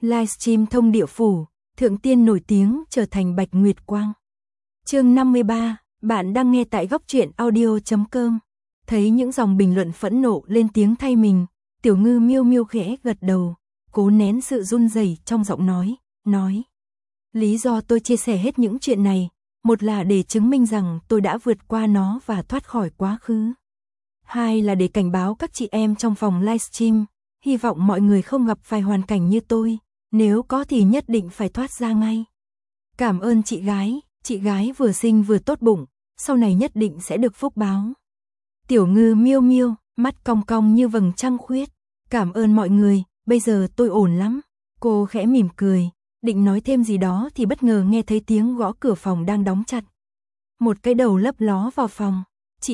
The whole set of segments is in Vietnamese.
Livestream thông địa phủ, thượng tiên nổi tiếng trở thành Bạch Nguyệt Quang. Chương 53, bạn đang nghe tại góc truyện audio.com. Thấy những dòng bình luận phẫn nộ lên tiếng thay mình, Tiểu Ngư Miêu Miêu khẽ gật đầu, cố nén sự run rẩy trong giọng nói. Lý do tôi chia sẻ hết những chuyện này, một là để chứng minh rằng tôi đã vượt qua nó và thoát khỏi quá khứ. Hai là để cảnh báo các chị em trong phòng livestream, hy vọng mọi người không gặp phải hoàn cảnh như tôi, nếu có thì nhất định phải thoát ra ngay. Cảm ơn chị gái vừa xinh vừa tốt bụng, sau này nhất định sẽ được phúc báo. Tiểu Ngư Miêu Miêu, mắt cong cong như vầng trăng khuyết, cảm ơn mọi người, bây giờ tôi ổn lắm. Cô khẽ mỉm cười, định nói thêm gì đó thì bất ngờ nghe thấy tiếng gõ cửa phòng đang đóng chặt. Một cái đầu lấp ló vào phòng,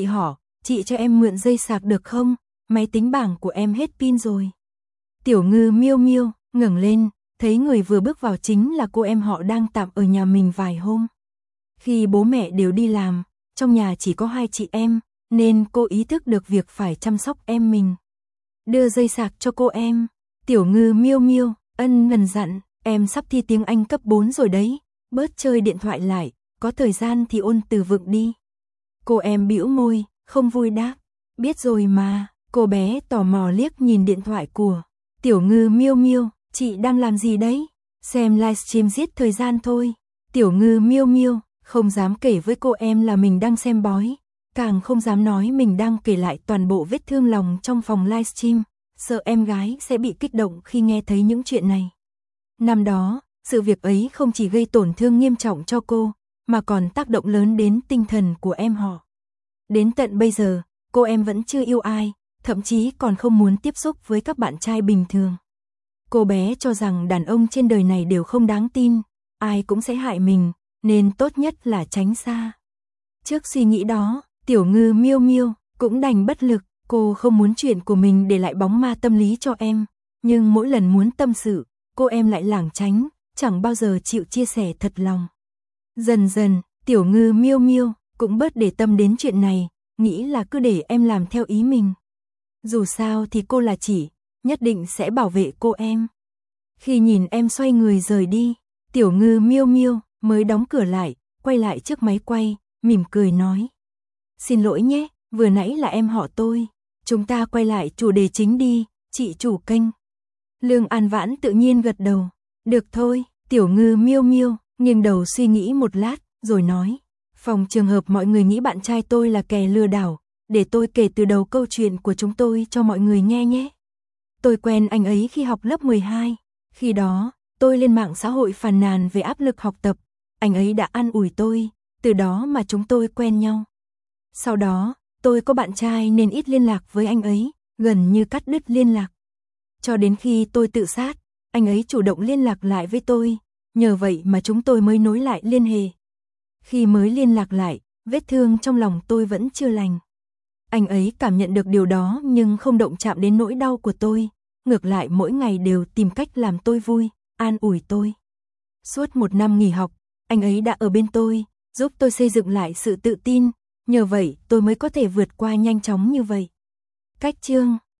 chị cho em mượn dây sạc được không? Máy tính bảng của em hết pin rồi. Tiểu Ngư Miêu Miêu ngẩng lên, thấy người vừa bước vào chính là cô em họ đang tạm ở nhà mình vài hôm. Khi bố mẹ đều đi làm, trong nhà chỉ có hai chị em, nên cô ý thức được việc phải chăm sóc em mình. Đưa dây sạc cho cô em. Tiểu Ngư Miêu Miêu ân cần dặn, em sắp thi tiếng Anh cấp 4 rồi đấy, bớt chơi điện thoại lại, có thời gian thì ôn từ vựng đi. Cô em bĩu môi, không vui đáp, biết rồi mà. Cô bé tò mò liếc nhìn điện thoại của Tiểu Ngư Miêu Miêu, chị đang làm gì đấy? Xem livestream giết thời gian thôi. Tiểu Ngư Miêu Miêu không dám kể với cô em là mình đang xem bói, càng không dám nói mình đang kể lại toàn bộ vết thương lòng trong phòng livestream, sợ em gái sẽ bị kích động khi nghe thấy những chuyện này. Năm đó, sự việc ấy không chỉ gây tổn thương nghiêm trọng cho cô, mà còn tác động lớn đến tinh thần của em họ. Đến tận bây giờ, cô em vẫn chưa yêu ai, thậm chí còn không muốn tiếp xúc với các bạn trai bình thường. Cô bé cho rằng đàn ông trên đời này đều không đáng tin, ai cũng sẽ hại mình, nên tốt nhất là tránh xa. Trước suy nghĩ đó, Tiểu Ngư Miêu Miêu cũng đành bất lực, cô không muốn chuyện của mình để lại bóng ma tâm lý cho em, nhưng mỗi lần muốn tâm sự, cô em lại lảng tránh, chẳng bao giờ chịu chia sẻ thật lòng. Dần dần, Tiểu Ngư Miêu Miêu cũng bớt để tâm đến chuyện này, nghĩ là cứ để em làm theo ý mình. Dù sao thì cô là chị, nhất định sẽ bảo vệ cô em. Khi nhìn em xoay người rời đi, Tiểu Ngư Miêu Miêu mới đóng cửa lại, quay lại trước máy quay, mỉm cười nói. Xin lỗi nhé, vừa nãy là em họ tôi. Chúng ta quay lại chủ đề chính đi, chị chủ kênh. Lương An Vãn tự nhiên gật đầu. Được thôi, Tiểu Ngư Miêu Miêu nghiêng đầu suy nghĩ một lát, rồi nói. Phòng trường hợp mọi người nghĩ bạn trai tôi là kẻ lừa đảo, để tôi kể từ đầu câu chuyện của chúng tôi cho mọi người nghe nhé. Tôi quen anh ấy khi học lớp 12. Khi đó, tôi lên mạng xã hội phàn nàn về áp lực học tập. Anh ấy đã an ủi tôi, từ đó mà chúng tôi quen nhau. Sau đó, tôi có bạn trai nên ít liên lạc với anh ấy, gần như cắt đứt liên lạc. Cho đến khi tôi tự sát, anh ấy chủ động liên lạc lại với tôi, nhờ vậy mà chúng tôi mới nối lại liên hệ. Khi mới liên lạc lại, vết thương trong lòng tôi vẫn chưa lành. Anh ấy cảm nhận được điều đó nhưng không động chạm đến nỗi đau của tôi, ngược lại mỗi ngày đều tìm cách làm tôi vui, an ủi tôi. Suốt một năm nghỉ học, anh ấy đã ở bên tôi, giúp tôi xây dựng lại sự tự tin, nhờ vậy tôi mới có thể vượt qua nhanh chóng như vậy. Cách chương